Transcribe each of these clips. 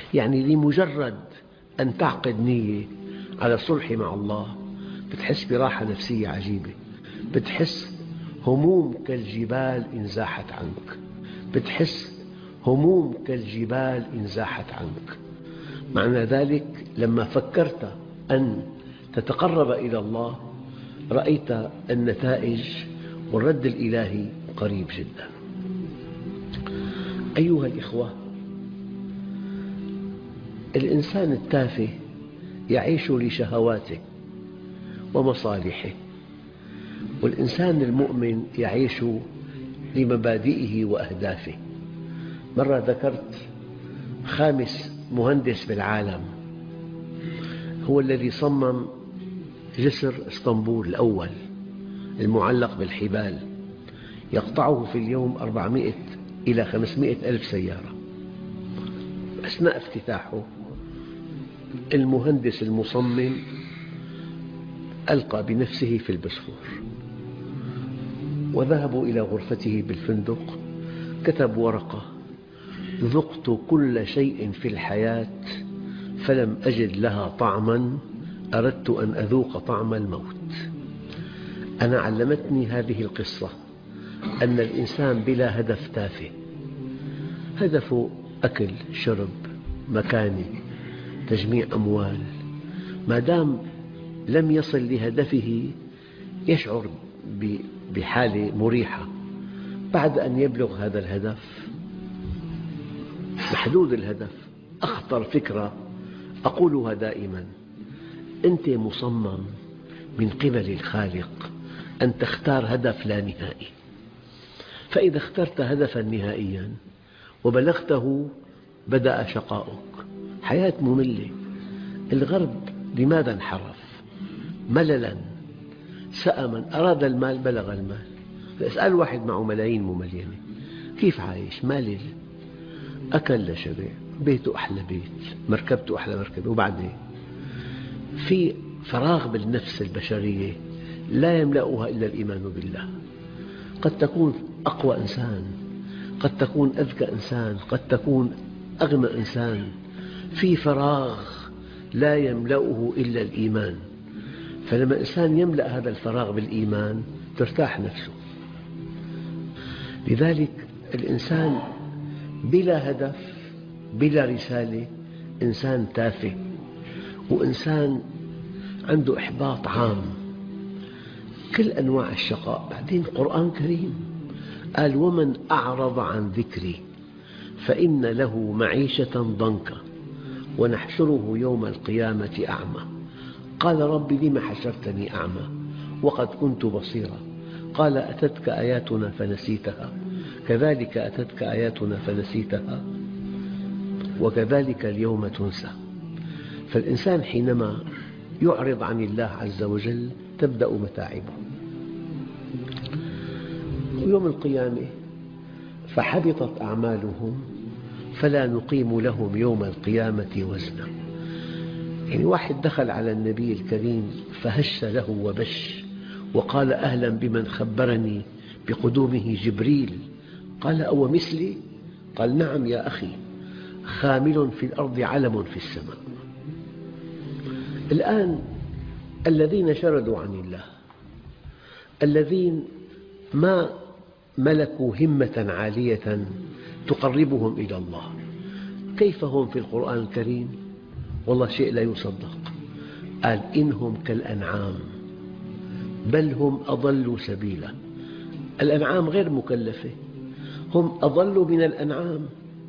يعني لمجرد أن تعقد نية على الصلح مع الله بتحس براحة نفسية عجيبة، بتحس هموم كالجبال انزاحت عنك، بتحس هموم كالجبال انزاحت عنك. معنى ذلك لما فكرت أن تتقرب إلى الله رأيت النتائج والرد الإلهي قريب جدا. أيها الإخوة، الإنسان التافه يعيش لشهواته ومصالحه، والإنسان المؤمن يعيش لمبادئه وأهدافه. مرة ذكرت خامس مهندس بالعالم هو الذي صمم جسر اسطنبول الأول المعلق بالحبال، يقطعه في اليوم 400 إلى 500 ألف سيارة. أثناء افتتاحه المهندس المصمم ألقى بنفسه في البوسفور، وذهبوا إلى غرفته بالفندق، كتب ورقة: ذقت كل شيء في الحياة فلم أجد لها طعما، أردت أن أذوق طعم الموت. أنا علمتني هذه القصة أن الإنسان بلا هدف تافه، هدفه أكل، شرب، مكانة، تجميع أموال. ما دام لم يصل لهدفه يشعر بحالة مريحة. بعد أن يبلغ هذا الهدف محدود الهدف، أخطر فكرة أقولها دائما: أنت مصمم من قبل الخالق أن تختار هدف لا نهائي، فإذا اخترت هدفا نهائيا وبلغته بدأ شقاؤك. حياة مملة. الغرب لماذا انحرف؟ مللا، سأما، أراد المال بلغ المال. اسأل واحد معه ملايين مملينة كيف عايش؟ مالل، أكل لشبع، بيته أحلى بيت، مركبته أحلى مركبة، وبعدين في فراغ بالنفس البشرية لا يملأها إلا الإيمان بالله. قد تكون أقوى إنسان، قد تكون أذكى إنسان، قد تكون أغنى إنسان، في فراغ لا يملأه إلا الإيمان. فلما الإنسان يملأ هذا الفراغ بالإيمان ترتاح نفسه. لذلك الإنسان بلا هدف، بلا رسالة، إنسان تافه، وإنسان عنده إحباط عام، كل أنواع الشقاء. بعدين القرآن كريم قال: ومن أعرض عن ذكري فإن له معيشة ضنكا ونحشره يوم القيامة أعمى. قال: رب لم حشرتني أعمى وقد كنت بصيرا. قال: أتتك آياتنا فنسيتها كذلك أتتك آياتنا فنسيتها وكذلك اليوم تنسى. فالإنسان حينما يعرض عن الله عز وجل تبدأ متاعبه. يوم القيامة: فحبطت أعمالهم فلا نقيم لهم يوم القيامة وزنا. يعني واحد دخل على النبي الكريم فهش له وبش وقال: أهلا بمن خبرني بقدومه جبريل. قال: أو مثلي؟ قال: نعم يا أخي، خامل في الأرض علم في السماء. الآن الذين شردوا عن الله، الذين ما ملكوا همة عالية تقربهم إلى الله، كيف هم في القرآن الكريم؟ والله شيء لا يصدق. قال: إنهم كالأنعام بل هم أضل سبيلا. الأنعام غير مكلفة، هم أضل من الأنعام.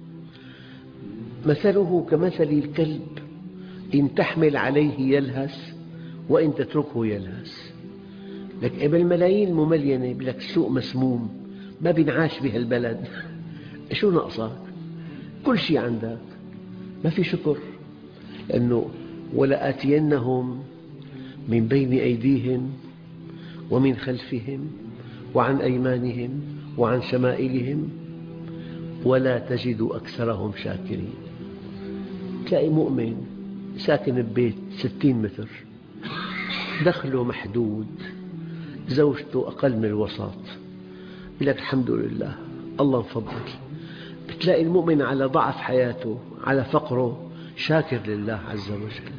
مثله كمثل الكلب إن تحمل عليه يلهث وإن تتركه يلهث. لك بالملايين المملينة يقول لك السوق مسموم، ما بينعاش بهالبلد. شو ناقصك؟ كل شيء عندك، ما في شكر. لأنه ولآتينهم من بين أيديهم ومن خلفهم وعن أيمانهم وعن شمائلهم ولا تجد أكثرهم شاكرين. تلاقي مؤمن ساكن ببيت 60 متر، دخله محدود، زوجته أقل من الوسط، يقول لك الحمد لله الله مفضل. بتلاقي المؤمن على ضعف حياته، على فقره، شاكر لله عز وجل.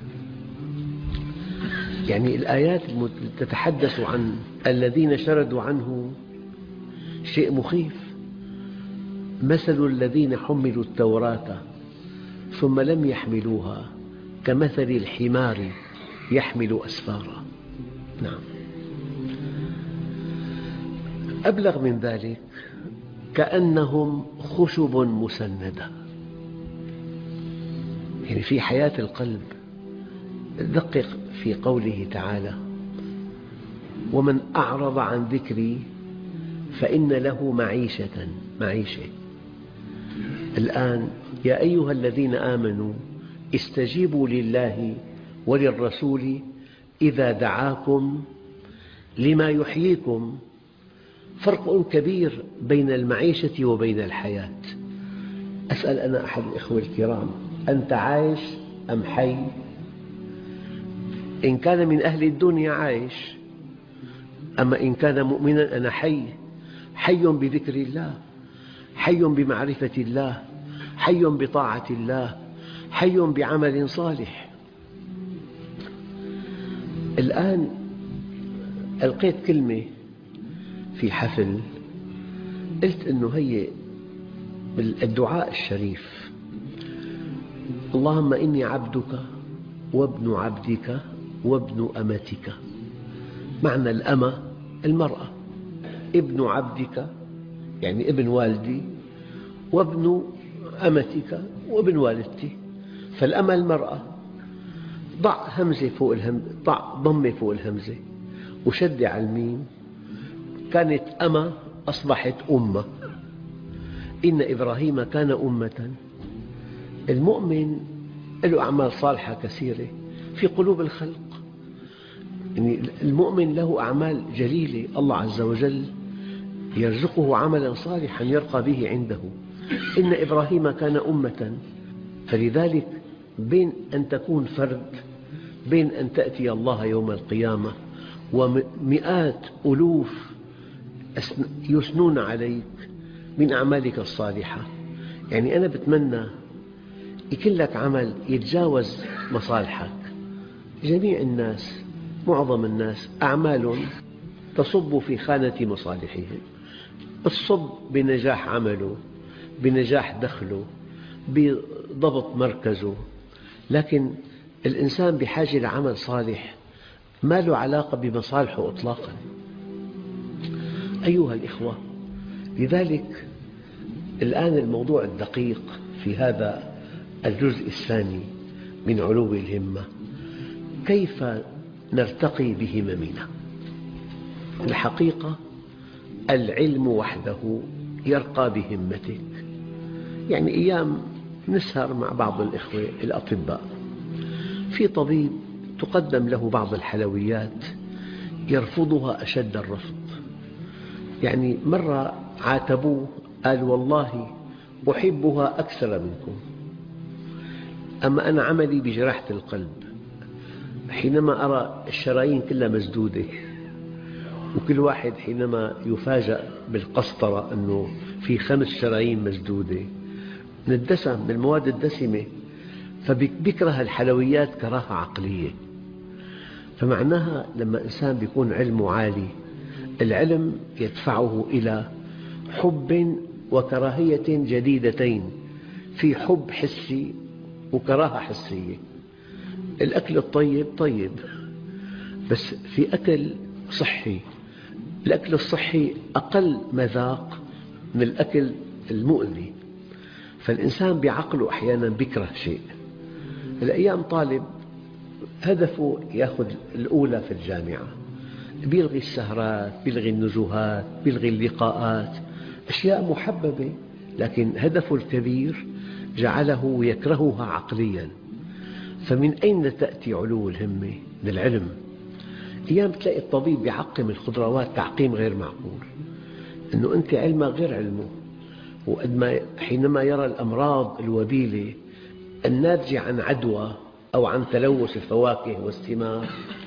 يعني الآيات تتحدث عن الذين شردوا عنه شيء مخيف. مثل الذين حملوا التوراة ثم لم يحملوها كمثل الحمار يحمل أسفارا. نعم. أبلغ من ذلك، كأنهم خشب مسندة. يعني في حياة القلب. دقق في قوله تعالى: ومن أعرض عن ذكري فإن له معيشة. الآن يا أيها الذين آمنوا استجيبوا لله وللرسول إذا دعاكم لما يحييكم. فرق كبير بين المعيشة وبين الحياة. أسأل أنا أحد الإخوة الكرام: أنت عايش أم حي؟ إن كان من أهل الدنيا عايش، أما إن كان مؤمنا أنا حي بذكر الله، حي بمعرفة الله، حي بطاعة الله، حي بعمل صالح. الآن ألقيت كلمة في حفل، قلت إنه هي الدعاء الشريف: اللهم إني عبدك وابن عبدك وابن أمتك. معنى الأمة المرأة، ابن عبدك يعني ابن والدي، وابن أمتك وابن والدتي. فالأمة المرأة. ضع همزة فوق الهمزة، ضع ضمة فوق الهمزة وشد على الميم. كانت أمة أصبحت أمة. إن إبراهيم كان أمة. المؤمن له أعمال صالحة كثيرة في قلوب الخلق. يعني المؤمن له أعمال جليلة، الله عز وجل يرزقه عملا صالحا يرقى به عنده. إن إبراهيم كان أمة. فلذلك بين أن تكون فرد، بين أن تأتي الله يوم القيامة ومئات ألوف يثنون عليك من أعمالك الصالحة، يعني أنا بتمنى يكون لك عمل يتجاوز مصالحك. جميع الناس، معظم الناس أعمال تصب في خانة مصالحهم، تصب بنجاح عمله، بنجاح دخله، بضبط مركزه. لكن الإنسان بحاجة لعمل صالح ما له علاقة بمصالحه إطلاقا. أيها الإخوة، لذلك الآن الموضوع الدقيق في هذا الجزء الثاني من علو الهمة: كيف نرتقي بهممنا؟ الحقيقة العلم وحده يرقى بهمتك. يعني أيام نسهر مع بعض الإخوة الأطباء، في طبيب تقدم له بعض الحلويات يرفضها أشد الرفض. يعني مرة عاتبوه، قال: والله أحبها أكثر منكم، أما أنا عملي بجراحة القلب. حينما أرى الشرايين كلها مسدودة، وكل واحد حينما يفاجأ بالقسطرة أنه في 5 شرايين مسدودة من الدسم، من المواد الدسمة، فبيكره الحلويات كراهة عقلية. فمعناها لما إنسان بيكون علمه عالي، العلم يدفعه إلى حب وكراهية جديدتين. في حب حسي وكراهة حسية. الأكل الطيب طيب، بس في أكل صحي. الأكل الصحي أقل مذاق من الأكل المؤذي. فالإنسان بعقله أحيانا بيكره شيء. الأيام طالب هدفه يأخذ الأولى في الجامعة، بيلغي السهرات، بيلغي النزهات، بيلغي اللقاءات، أشياء محببة، لكن هدفه الكبير جعله يكرهها عقليا. فمن أين تأتي علو الهمة؟ من العلم. أيام تلاقي الطبيب يعقم الخضروات تعقيم غير معقول، أنه أنت علمك غير علمه. حينما يرى الأمراض الوبيلة الناتجة عن عدوى أو عن تلوث الفواكه والثمار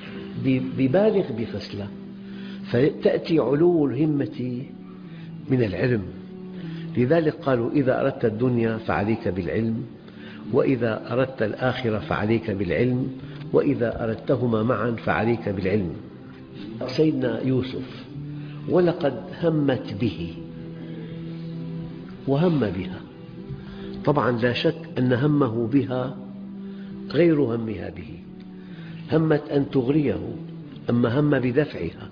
ببالغ بفصلها. فتأتي علو الهمة من العلم. لذلك قالوا: إذا أردت الدنيا فعليك بالعلم، وإذا أردت الآخرة فعليك بالعلم، وإذا أردتهما معا فعليك بالعلم. سيدنا يوسف ولقد همت به وهم بها، طبعا لا شك أن همه بها غير همها به، همت أن تغريه، أما هم بدفعها.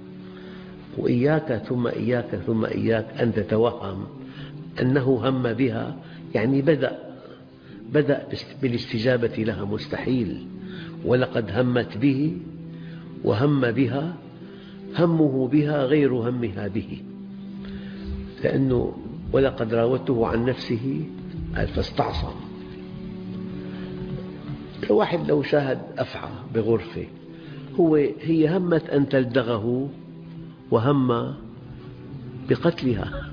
وإياك ثم إياك ثم إياك أن تتوهم أنه هم بها، يعني بدأ بالاستجابة لها، مستحيل. ولقد همت به وهم بها، همه بها غير همها به، لأنه ولقد راودته عن نفسه فاستعصم. الواحد لو شاهد أفعى بغرفة، هي همت أن تلدغه وهم بقتلها،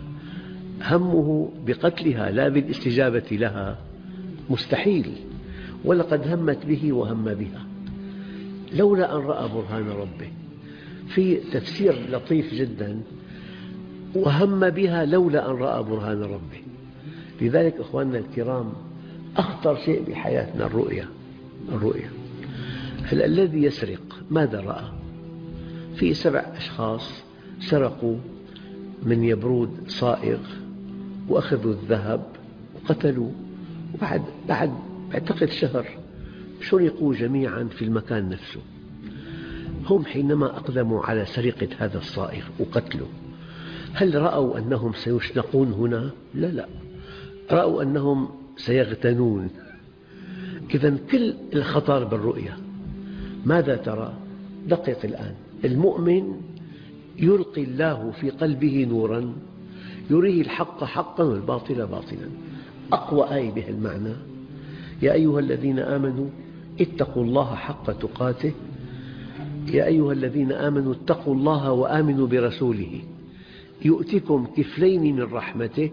همه بقتلها لا بالاستجابة لها، مستحيل. ولقد همت به وهم بها لولا أن رأى برهان ربه. في تفسير لطيف جدا: وهم بها لولا أن رأى برهان ربه. لذلك أخواننا الكرام، أخطر شيء بحياتنا الرؤيا. الذي يسرق ماذا رأى؟ في 7 أشخاص سرقوا من يبرود صائغ وأخذوا الذهب وقتلوا، بعد أعتقد شهر شرقوا جميعا في المكان نفسه. هم حينما أقدموا على سرقة هذا الصائغ وقتله، هل رأوا أنهم سيشنقون هنا؟ لا، رأوا أنهم سيغتنون. إذا كل الخطر بالرؤيا. ماذا ترى؟ دقق الآن. المؤمن يلقي الله في قلبه نورا يريه الحق حقا والباطل باطلا. أقوى آية بها المعنى: يا أيها الذين آمنوا اتقوا الله حق تقاته، يا أيها الذين آمنوا اتقوا الله وآمنوا برسوله يؤتكم كفلين من رحمته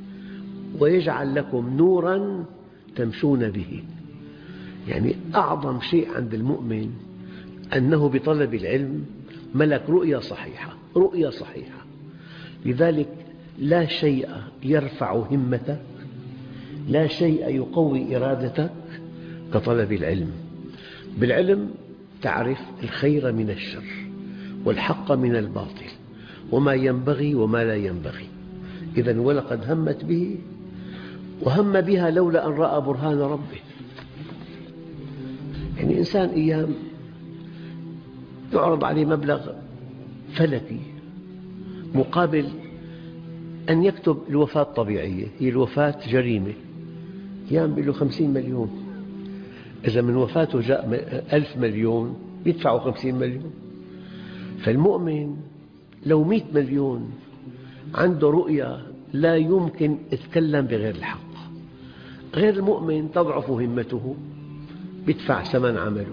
ويجعل لكم نورا تمشون به. يعني أعظم شيء عند المؤمن أنه بطلب العلم ملك رؤيا صحيحة. لذلك لا شيء يرفع همتك، لا شيء يقوي إرادتك كطلب العلم. بالعلم تعرف الخير من الشر والحق من الباطل وما ينبغي وما لا ينبغي. إذن ولقد همت به وهم بها لولا أن رأى برهان ربه. يعني إنسان أيام يعرض عليه مبلغ فلكي مقابل أن يكتب الوفاة طبيعية، هي الوفاة جريمة، أيام بيقول له 50 مليون. إذا من وفاته جاء 1000 مليون يدفعوا 50 مليون. فالمؤمن لو 100 مليون عنده رؤيا لا يمكن يتكلم بغير الحق. غير المؤمن تضعف همته، يدفع ثمن عمله.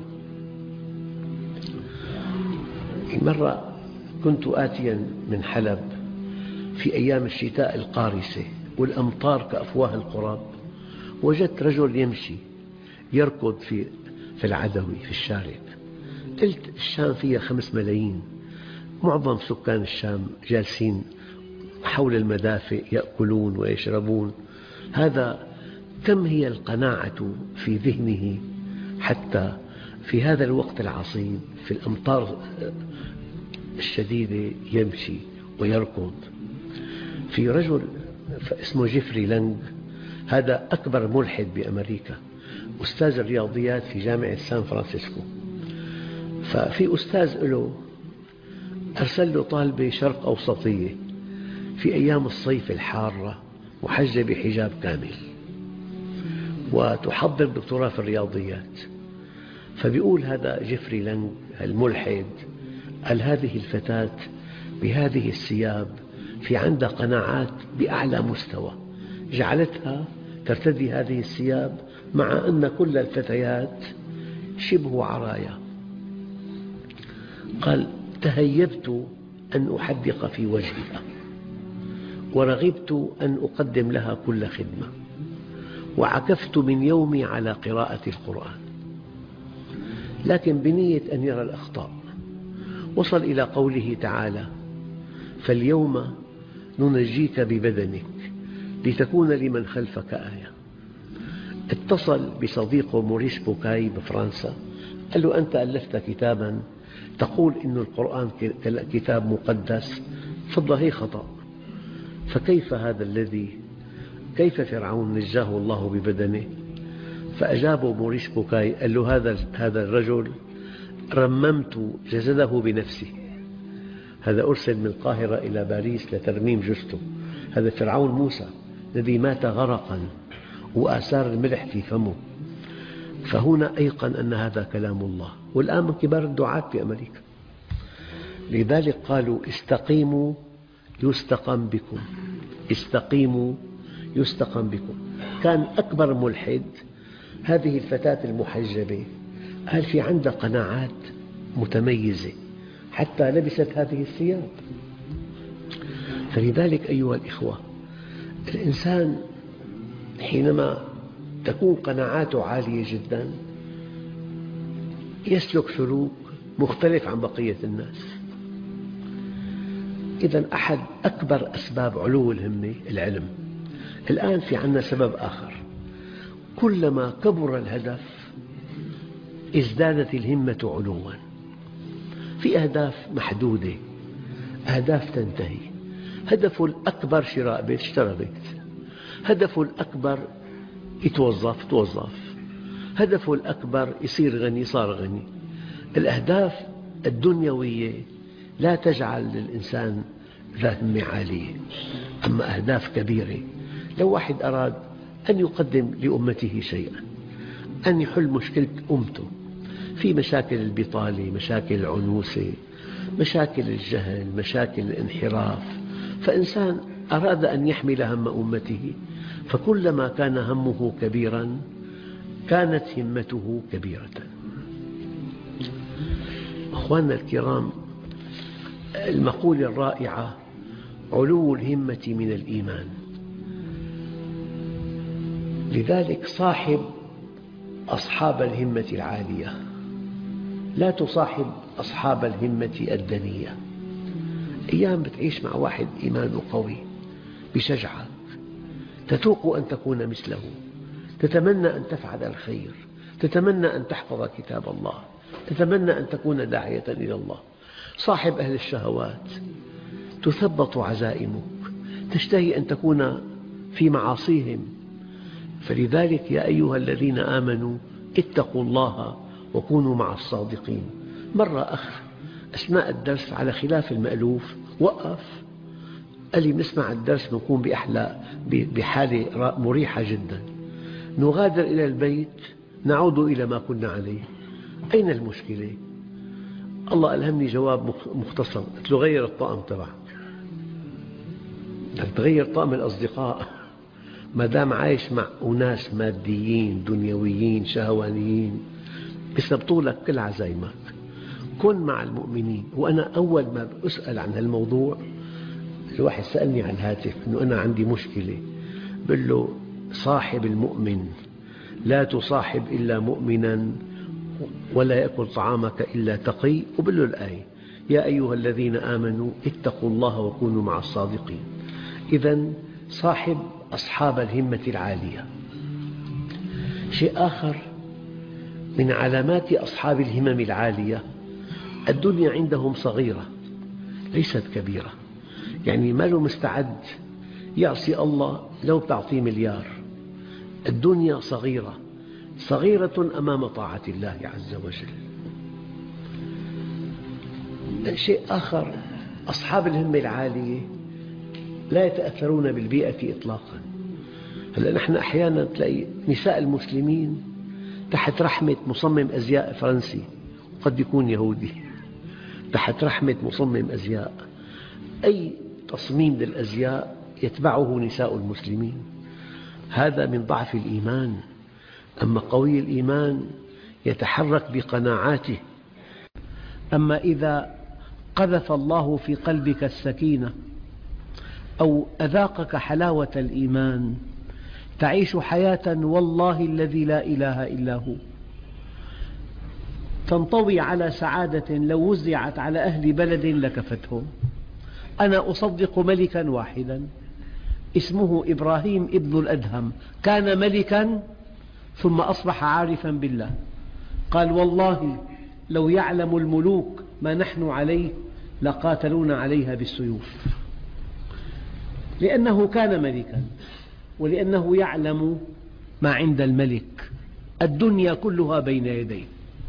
مرة كنت آتيا من حلب في أيام الشتاء القارسة والأمطار كأفواه القراب، وجدت رجل يمشي يركض في العدوي في الشارع. قلت الشام فيها 5 ملايين، معظم سكان الشام جالسين حول المدافئ يأكلون ويشربون، هذا كم هي القناعة في ذهنه حتى في هذا الوقت العصيب في الأمطار الشديدة يمشي ويركض. في رجل اسمه جيفري لانغ، هذا أكبر ملحد بأمريكا، أستاذ الرياضيات في جامعة سان فرانسيسكو. ففي أستاذ له أرسل له طالبة شرق أوسطية في أيام الصيف الحارة محجبة حجاب كامل وتحضر دكتوراه في الرياضيات. فبيقول هذا جيفري لانغ الملحد، قال هذه الفتاة بهذه الثياب في عندها قناعات بأعلى مستوى جعلتها ترتدي هذه الثياب مع أن كل الفتيات شبه عرايا. قال تهيبت أن أحدق في وجهها ورغبت أن أقدم لها كل خدمة، وعكفت من يومي على قراءة القرآن، لكن بنية أن يرى الأخطاء. وصل إلى قوله تعالى فاليوم ننجيك ببدنك لتكون لمن خلفك آية. اتصل بصديقه موريس بوكاي بفرنسا، قال له: أنت ألفت كتابا تقول إن القرآن كتاب مقدس، فالله خطأ، فكيف هذا كيف فرعون نجاه الله ببدنه؟ فأجابه موريس بوكاي قال له: هذا الرجل رممت جسده بنفسي، هذا أرسل من القاهرة إلى باريس لترميم جثته، هذا فرعون موسى الذي مات غرقا وآثار الملح في فمه. فهنا أيقن أن هذا كلام الله، والآن من كبار الدعاة في أمريكا. لذلك قالوا: استقيموا يستقم بكم، استقيموا يستقم بكم. كان أكبر ملحد هذه الفتاة المحجبة، قال في عندها قناعات متميزة حتى لبست هذه الثياب. فلذلك أيها الإخوة، الإنسان حينما تكون قناعاته عالية جدا يسلك سلوك مختلف عن بقية الناس. إذا أحد أكبر أسباب علو الهمة العلم. الآن في عندنا سبب آخر، كلما كبر الهدف ازدادت الهمة علوا. في أهداف محدودة، أهداف تنتهي. هدفه الأكبر شراء بيت، اشترى بيت. هدفه الأكبر يتوظف، توظف. هدفه الأكبر يصير غني، صار غني. الأهداف الدنيوية لا تجعل للإنسان ذا همة عالية. أما أهداف كبيرة، لو واحد أراد أن يقدم لأمته شيئا، أن يحل مشكلة أمته، في مشاكل البطالة، مشاكل العنوسة، مشاكل الجهل، مشاكل الانحراف، فإنسان أراد أن يحمل هم أمته، فكلما كان همه كبيرا كانت همته كبيرة. أخواننا الكرام، المقولة الرائعة: علو الهمة من الإيمان. لذلك صاحب أصحاب الهمة العالية، لا تصاحب أصحاب الهمة الدنية. أيام بتعيش مع واحد إيمانه قوي بشجعك، تتوق أن تكون مثله، تتمنى أن تفعل الخير، تتمنى أن تحفظ كتاب الله، تتمنى أن تكون داعية إلى الله. صاحب أهل الشهوات تثبط عزائمك، تشتهي أن تكون في معاصيهم. فلذلك يا أيها الذين آمنوا اتقوا الله وكونوا مع الصادقين. مرة أخ أثناء الدرس على خلاف المألوف وقف، قال لي: نسمع الدرس نكون بحالة مريحة جدا، نغادر إلى البيت نعود إلى ما كنا عليه، أين المشكلة؟ الله ألهمني جواب مختصر، قلت له: غير الطقم تبعك، بدك تغير طقم الأصدقاء. ما دام عايش مع أناس ماديين دنيويين شهوانيين بيثبطوا لك كل عزايمك. كن مع المؤمنين. وأنا أول ما أسأل عن هالموضوع، الواحد سألني على الهاتف أنه أنا عندي مشكلة، بقول له: صاحب المؤمن، لا تصاحب إلا مؤمنا ولا يأكل طعامك إلا تقي. وبقول له الآية: يا أيها الذين آمنوا اتقوا الله وكونوا مع الصادقين. إذن صاحب أصحاب الهمة العالية. شيء آخر من علامات أصحاب الهمم العالية، الدنيا عندهم صغيرة ليست كبيرة، يعني ما له مستعد يعصي الله لو تعطيه مليار. الدنيا صغيرة، صغيرة أمام طاعة الله عز وجل. شيء آخر، أصحاب الهمة العالية لا يتأثرون بالبيئة إطلاقا. هلأ نحن أحيانا تلاقي نساء المسلمين تحت رحمة مصمم أزياء فرنسي، قد يكون يهودي، تحت رحمة مصمم أزياء، أي تصميم للأزياء يتبعه نساء المسلمين. هذا من ضعف الإيمان. أما قوي الإيمان يتحرك بقناعاته. أما إذا قذف الله في قلبك السكينة أو أذاقك حلاوة الإيمان، تعيش حياة والله الذي لا إله إلا هو، تنطوي على سعادة لو وزعت على أهل بلد لكفتهم. أنا أصدق ملكا واحدا اسمه إبراهيم ابن الأدهم، كان ملكا ثم أصبح عارفا بالله، قال والله لو يعلم الملوك ما نحن عليه لقاتلونا عليها بالسيوف، لأنه كان ملكا ولأنه يعلم ما عند الملك، الدنيا كلها بين يديه.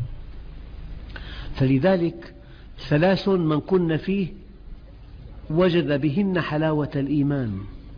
فلذلك 3 من كن فيه وجد بهن حلاوة الإيمان: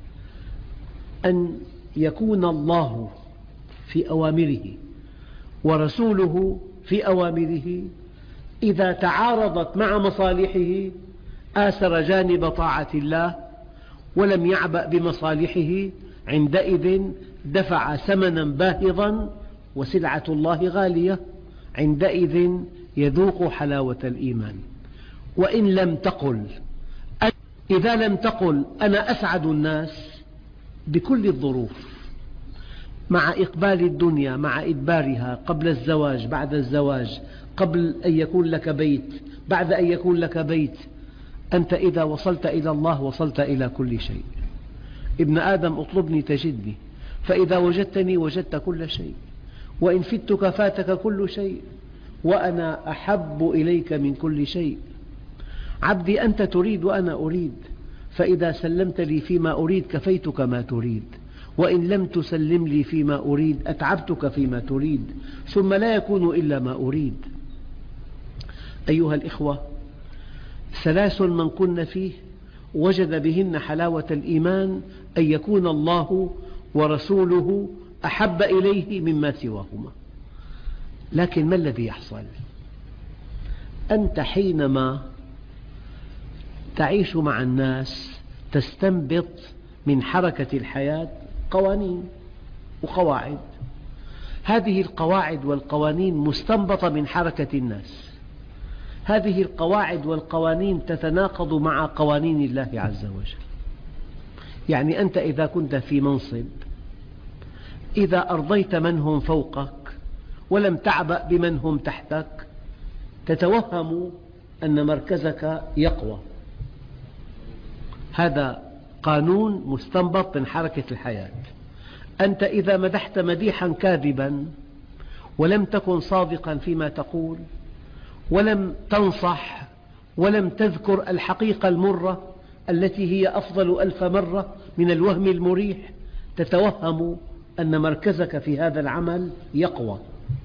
أن يكون الله في أوامره ورسوله في أوامره، إذا تعارضت مع مصالحه آثر جانب طاعة الله ولم يعبأ بمصالحه، عندئذ دفع ثمنا باهظا وسلعة الله غالية، عندئذ يذوق حلاوة الإيمان. وإن لم تقل، إذا لم تقل أنا أسعد الناس بكل الظروف، مع إقبال الدنيا مع إدبارها، قبل الزواج بعد الزواج، قبل أن يكون لك بيت بعد أن يكون لك بيت، أنت إذا وصلت إلى الله وصلت إلى كل شيء. ابن آدم اطلبني تجدني، فإذا وجدتني وجدت كل شيء، وإن فتك فاتك كل شيء، وأنا أحب إليك من كل شيء. عبدي أنت تريد وأنا أريد، فإذا سلمت لي فيما أريد كفيتك ما تريد، وإن لم تسلم لي فيما أريد أتعبتك فيما تريد، ثم لا يكون إلا ما أريد. أيها الإخوة، 3 من كن فيه وجد بهن حلاوة الإيمان: أن يكون الله ورسوله أحب إليه مما سواهما. لكن ما الذي يحصل؟ أنت حينما تعيش مع الناس تستنبط من حركة الحياة قوانين وقواعد، هذه القواعد والقوانين مستنبطة من حركة الناس، هذه القواعد والقوانين تتناقض مع قوانين الله عز وجل. يعني أنت إذا كنت في منصب، إذا أرضيت من هم فوقك ولم تعبأ بمن هم تحتك، تتوهم أن مركزك يقوى. هذا قانون مستنبط من حركة الحياة. أنت إذا مدحت مديحا كاذبا ولم تكن صادقا فيما تقول، ولم تنصح ولم تذكر الحقيقة المرة التي هي أفضل 1000 مرة من الوهم المريح، تتوهم أن مركزك في هذا العمل يقوى،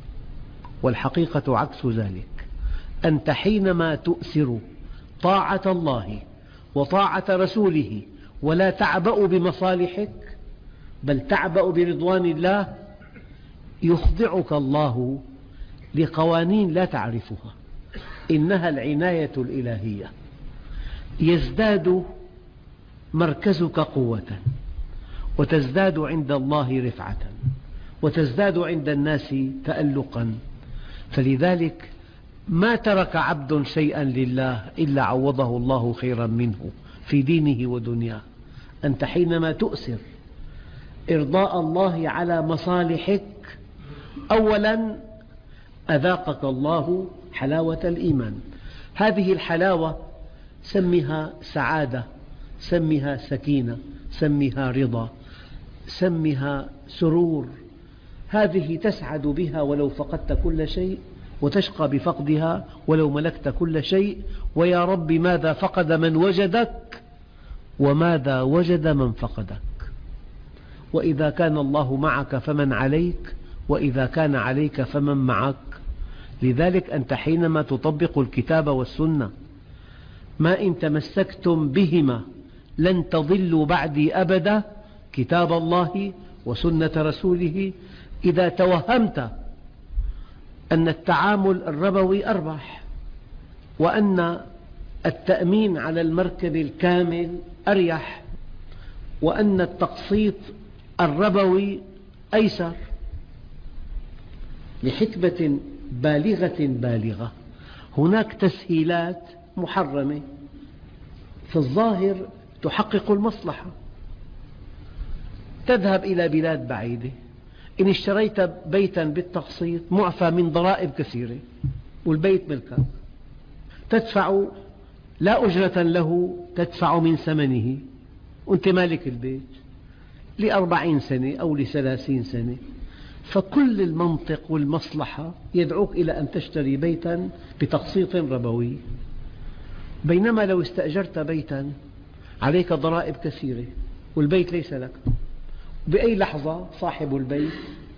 والحقيقة عكس ذلك. أنت حينما تؤثر طاعة الله وطاعة رسوله ولا تعبأ بمصالحك بل تعبأ برضوان الله، يخضعك الله لقوانين لا تعرفها، إنها العناية الإلهية. يزداد مركزك قوة، وتزداد عند الله رفعة، وتزداد عند الناس تألقا. فلذلك ما ترك عبد شيئا لله إلا عوضه الله خيرا منه في دينه ودنياه. أنت حينما تؤثر إرضاء الله على مصالحك، أولا أذاقك الله حلاوة الإيمان. هذه الحلاوة سمها سعادة، سمها سكينة، سمها رضا، سمها سرور. هذه تسعد بها ولو فقدت كل شيء، وتشقى بفقدها ولو ملكت كل شيء. ويا رب ماذا فقد من وجدك وماذا وجد من فقدك. وإذا كان الله معك فمن عليك، وإذا كان عليك فمن معك. لذلك أنت حينما تطبق الكتاب والسنة، ما إن تمسكتم بهما لن تضلوا بعدي أبدا، كتاب الله وسنة رسوله. إذا توهمت أن التعامل الربوي أربح، وأن التأمين على المركب الكامل أريح، وأن التقسيط الربوي أيسر، لحكمة بالغة، هناك تسهيلات محرمة في الظاهر تحقق المصلحة. تذهب إلى بلاد بعيدة، إن اشتريت بيتا بالتقسيط معفى من ضرائب كثيرة والبيت ملكك، تدفع لا أجرة له، تدفع من ثمنه وأنت مالك البيت ل40 سنة أو ل30 سنة. فكل المنطق والمصلحة يدعوك إلى أن تشتري بيتا بتقسيط ربوي، بينما لو استأجرت بيتا عليك ضرائب كثيرة والبيت ليس لك، بأي لحظة صاحب البيت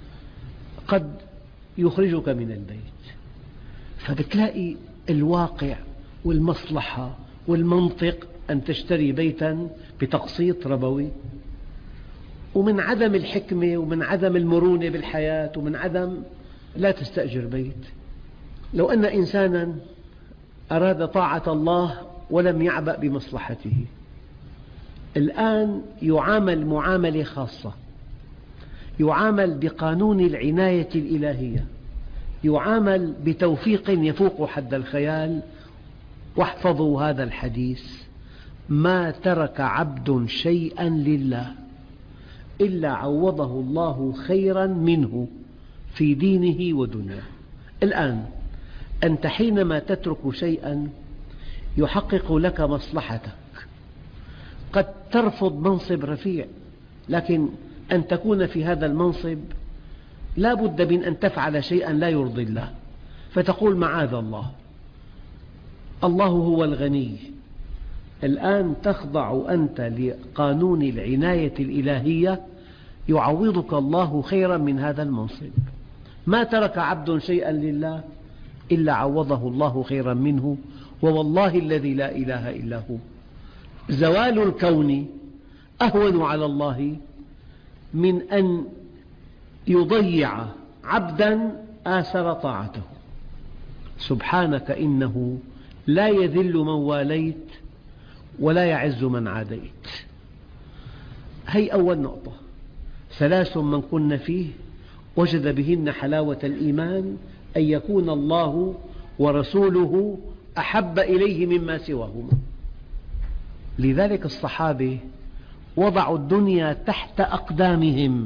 قد يخرجك من البيت. فبتلاقي الواقع والمصلحة والمنطق أن تشتري بيتا بتقسيط ربوي، ومن عدم الحكمة ومن عدم المرونة بالحياة ومن عدم لا تستأجر بيت. لو أن إنسانا أراد طاعة الله ولم يعبأ بمصلحته، الآن يعامل معاملة خاصة، يعامل بقانون العناية الإلهية، يعامل بتوفيق يفوق حد الخيال. واحفظوا هذا الحديث: ما ترك عبد شيئا لله إلا عوضه الله خيرا منه في دينه ودنياه. الآن أنت حينما تترك شيئا يحقق لك مصلحتك، قد ترفض منصب رفيع، لكن أن تكون في هذا المنصب لا بد من أن تفعل شيئا لا يرضي الله، فتقول معاذ الله، الله هو الغني. الآن تخضع أنت لقانون العناية الإلهية، يعوضك الله خيرا من هذا المنصب. ما ترك عبد شيئا لله إلا عوضه الله خيرا منه، ووالله الذي لا إله إلا هو زوال الكون أهون على الله من أن يضيع عبدا آثر طاعته. سبحانك إنه لا يذل من واليت ولا يعز من عاديت. هي أول نقطة: 3 من كن فيه وجد بهن حلاوة الإيمان أن يكون الله ورسوله أحب إليه مما سواهما. لذلك الصحابة وضعوا الدنيا تحت أقدامهم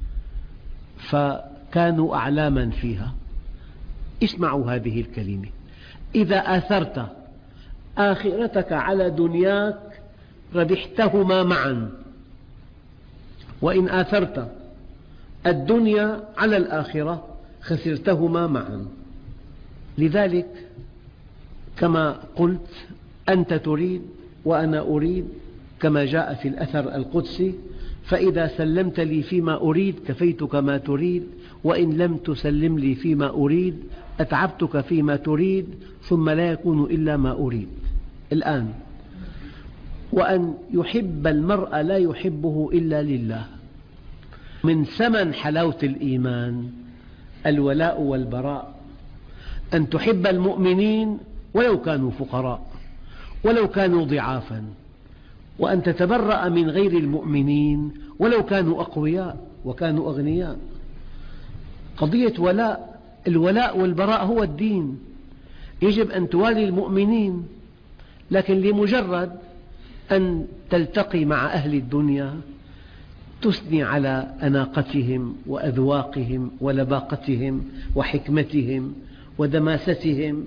فكانوا أعلاما فيها. اسمعوا هذه الكلمة: إذا آثرت آخرتك على دنياك ربحتهما معا، وإن آثرت الدنيا على الآخرة خسرتهما معا. لذلك كما قلت، أنت تريد وأنا أريد، كما جاء في الأثر القدسي: فإذا سلمت لي فيما أريد كفيتك ما تريد، وإن لم تسلم لي فيما أريد أتعبتك فيما تريد، ثم لا يكون إلا ما أريد. الآن وأن يحب المرء لا يحبه إلا لله. من ثمن حلاوة الإيمان الولاء والبراء، أن تحب المؤمنين ولو كانوا فقراء ولو كانوا ضعافا، وأن تتبرأ من غير المؤمنين ولو كانوا أقوياء وكانوا أغنياء. قضية ولاء، الولاء والبراء هو الدين. يجب أن توالي المؤمنين، لكن لمجرد أن تلتقي مع أهل الدنيا تثني على أناقتهم وأذواقهم ولباقتهم وحكمتهم ودماستهم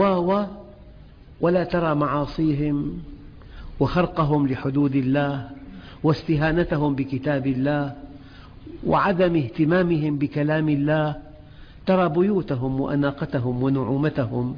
ولا ترى معاصيهم وخرقهم لحدود الله واستهانتهم بكتاب الله وعدم اهتمامهم بكلام الله. ترى بيوتهم وأناقتهم ونعومتهم.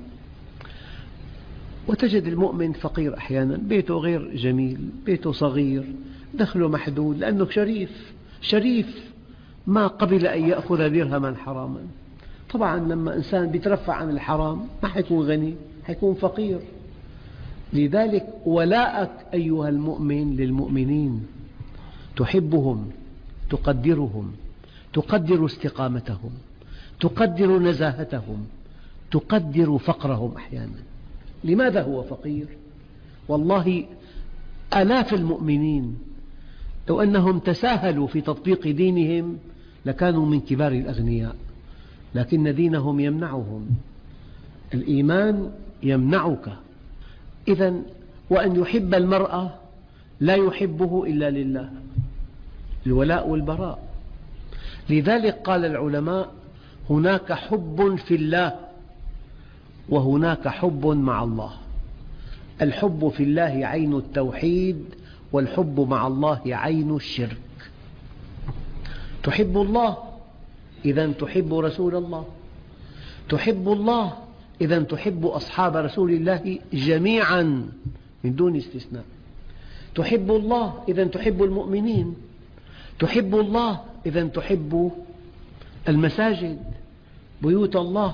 وتجد المؤمن فقير أحيانا، بيته غير جميل، بيته صغير، دخله محدود، لأنه شريف ما قبل أن يأخذ درهما حراما. طبعا لما إنسان يترفع عن الحرام ما حيكون غني، حيكون فقير. لذلك ولاءك أيها المؤمن للمؤمنين، تحبهم، تقدرهم، تقدر استقامتهم، تقدر نزاهتهم، تقدر فقرهم أحيانا. لماذا هو فقير؟ والله آلاف المؤمنين لو أنهم تساهلوا في تطبيق دينهم لكانوا من كبار الأغنياء، لكن دينهم يمنعهم. الإيمان يمنعك. إذن وأن يحب المرء لا يحبه إلا لله، الولاء والبراء. لذلك قال العلماء: هناك حب في الله وهناك حب مع الله. الحب في الله عين التوحيد، والحب مع الله عين الشرك. تحب الله إذا تحب رسول الله، تحب الله إذا تحب أصحاب رسول الله جميعا من دون استثناء، تحب الله إذا تحب المؤمنين، تحب الله إذا تحب المساجد بيوت الله.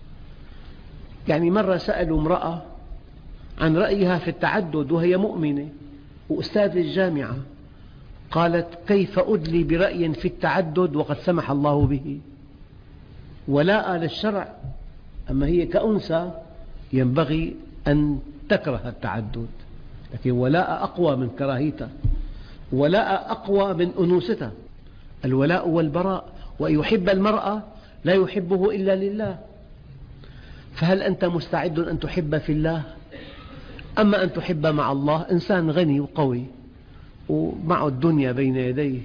يعني مرة سألوا امرأة عن رأيها في التعدد وهي مؤمنة وأستاذ الجامعة، قالت: كيف أدلي برأي في التعدد وقد سمح الله به؟ ولاء للشرع، أما هي كأنثى ينبغي أن تكره التعدد، لكن ولاء أقوى من كراهيتها، ولاء أقوى من أنوثتها. الولاء والبراء، وأن يحب المرأة لا يحبه إلا لله. فهل أنت مستعد أن تحب في الله؟ أما أن تحب مع الله، إنسان غني وقوي ومعه الدنيا بين يديه،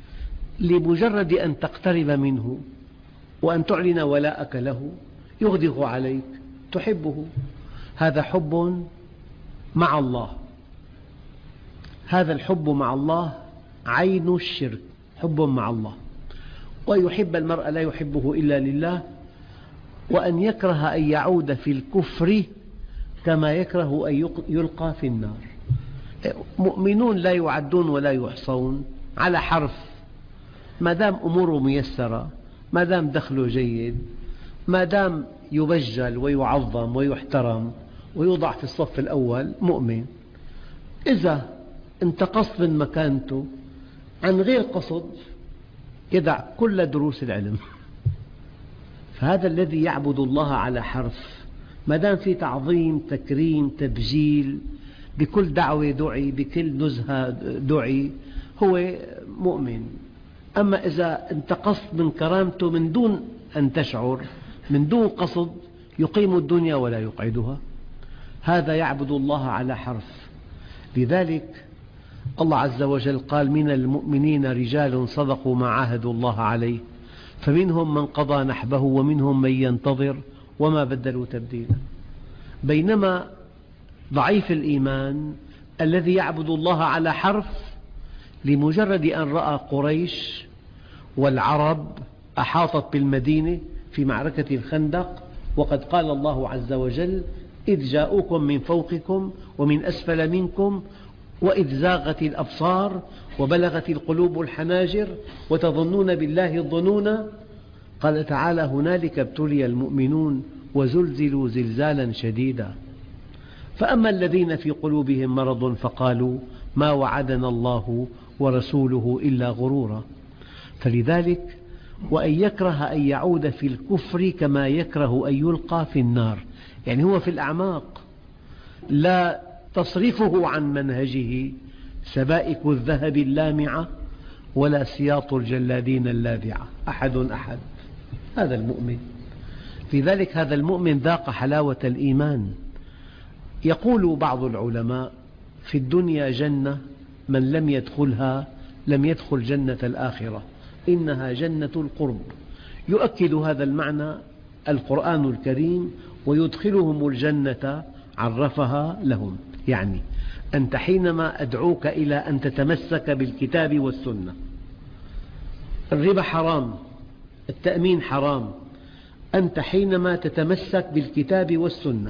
لمجرد أن تقترب منه وأن تعلن ولاءك له يغدق عليك، تحبه. هذا حب مع الله، هذا الحب مع الله عين الشرك، حب مع الله. ويحب المرء لا يحبه إلا لله، وأن يكره أن يعود في الكفر كما يكره أن يلقى في النار. مؤمنون لا يعدون ولا يحصون على حرف، ما دام أموره ميسرة، ما دام دخله جيد، ما دام يبجل ويعظم ويحترم ويوضع في الصف الأول، مؤمن. إذا انتقصت من مكانته عن غير قصد يدع كل دروس العلم. فهذا الذي يعبد الله على حرف، ما دام في تعظيم تكريم تبجيل، بكل دعوة دعي، بكل نزهة دعي، هو مؤمن. أما إذا انتقصت من كرامته من دون أن تشعر، من دون قصد، يقيم الدنيا ولا يقعدها، هذا يعبد الله على حرف. لذلك الله عز وجل قال: من المؤمنين رجال صدقوا ما عاهدوا الله عليه فمنهم من قضى نحبه ومنهم من ينتظر وما بدلوا تبديلا. بينما ضعيف الإيمان الذي يعبد الله على حرف، لمجرد أن رأى قريش والعرب أحاطت بالمدينة في معركة الخندق، وقد قال الله عز وجل: إذ جاءوكم من فوقكم ومن أسفل منكم وإذ زاغت الأبصار وبلغت القلوب الحناجر وتظنون بالله الظنون. قال تعالى: هنالك ابتلي المؤمنون وزلزلوا زلزالا شديدا. فأما الذين في قلوبهم مرض فقالوا ما وعدنا الله ورسوله إلا غرورا. فلذلك وأن يكره أن يعود في الكفر كما يكره أن يلقى في النار، يعني هو في الأعماق لا تصرفه عن منهجه سبائك الذهب اللامعة ولا سياط الجلادين اللاذعة، أحد. هذا المؤمن. لذلك هذا المؤمن ذاق حلاوة الإيمان. يقول بعض العلماء: في الدنيا جنة من لم يدخلها لم يدخل جنة الآخرة، إنها جنة القرب. يؤكد هذا المعنى القرآن الكريم: ويدخلهم الجنة عرفها لهم. يعني أنت حينما أدعوك إلى أن تتمسك بالكتاب والسنة، الربا حرام، التأمين حرام، أنت حينما تتمسك بالكتاب والسنة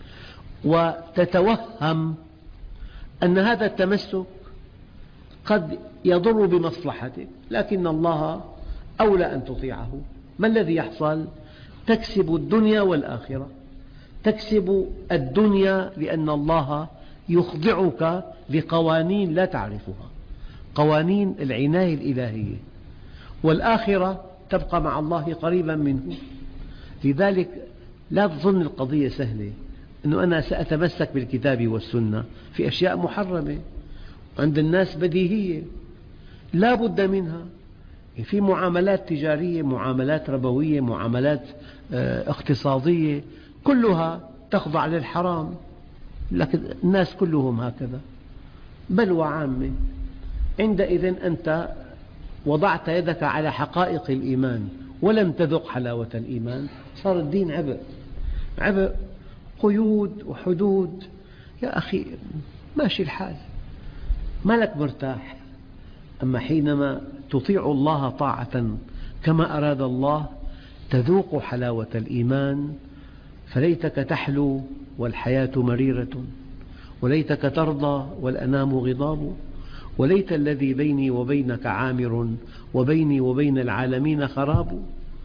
وتتوهم أن هذا التمسك قد يضر بمصلحتك، لكن الله أولى أن تطيعه، ما الذي يحصل؟ تكسب الدنيا والآخرة. تكسب الدنيا لأن الله يخضعك لقوانين لا تعرفها، قوانين العناية الإلهية، والآخرة تبقى مع الله قريبا منه. لذلك لا تظن القضية سهلة، أنه أنا سأتمسك بالكتاب والسنة في أشياء محرمة عند الناس بديهية لا بد منها. في معاملات تجارية، معاملات ربوية، معاملات اقتصادية، كلها تخضع للحرام، لكن الناس كلهم هكذا، بلوى عامة. عندئذ أنت وضعت يدك على حقائق الإيمان ولم تذق حلاوة الإيمان، صار الدين عبء، قيود وحدود. يا أخي ماشي الحال، ما لك مرتاح. أما حينما تطيع الله طاعة كما أراد الله تذوق حلاوة الإيمان، فليتك تحلو والحياة مريرة، وليتك ترضى والأنام غضاب، وليت الذي بيني وبينك عامر، وبيني وبين العالمين خراب.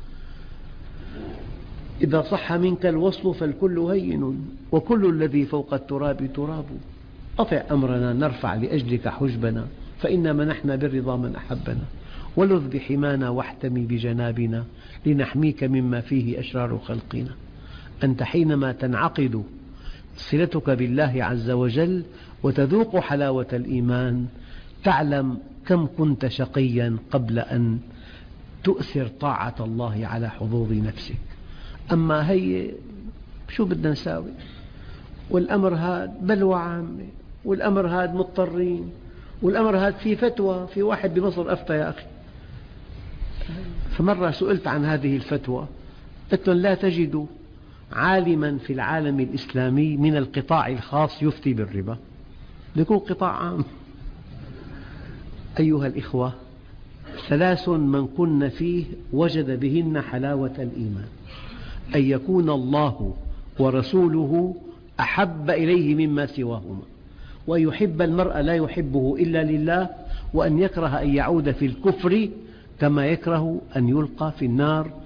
إذا صح منك الوصل فالكل هين، وكل الذي فوق التراب تراب. أطع أمرنا نرفع لأجلك حجبنا، فإن منحنا بالرضا من أحبنا، ولذ بحمانا واحتمي بجنابنا، لنحميك مما فيه أشرار خلقنا. أنت حينما تنعقد صلتك بالله عز وجل وتذوق حلاوة الإيمان تعلم كم كنت شقيا قبل أن تؤثر طاعة الله على حظوظ نفسك. أما هي شو بدنا نساوي، والأمر هذا بلوى عامة، والأمر هذا مضطرين، والأمر هذا في فتوى، في واحد بمصر أفتى يا أخي. فمرة سئلت عن هذه الفتوى قلت لهم لا تجد عالما في العالم الإسلامي من القطاع الخاص يفتي بالربا، يكون قطاع عام. أيها الإخوة، 3 من كن فيه وجد بهن حلاوة الإيمان: أن يكون الله ورسوله أحب إليه مما سواهما، وأن يحب المرء لا يحبه إلا لله، وأن يكره أن يعود في الكفر كما يكره أن يلقى في النار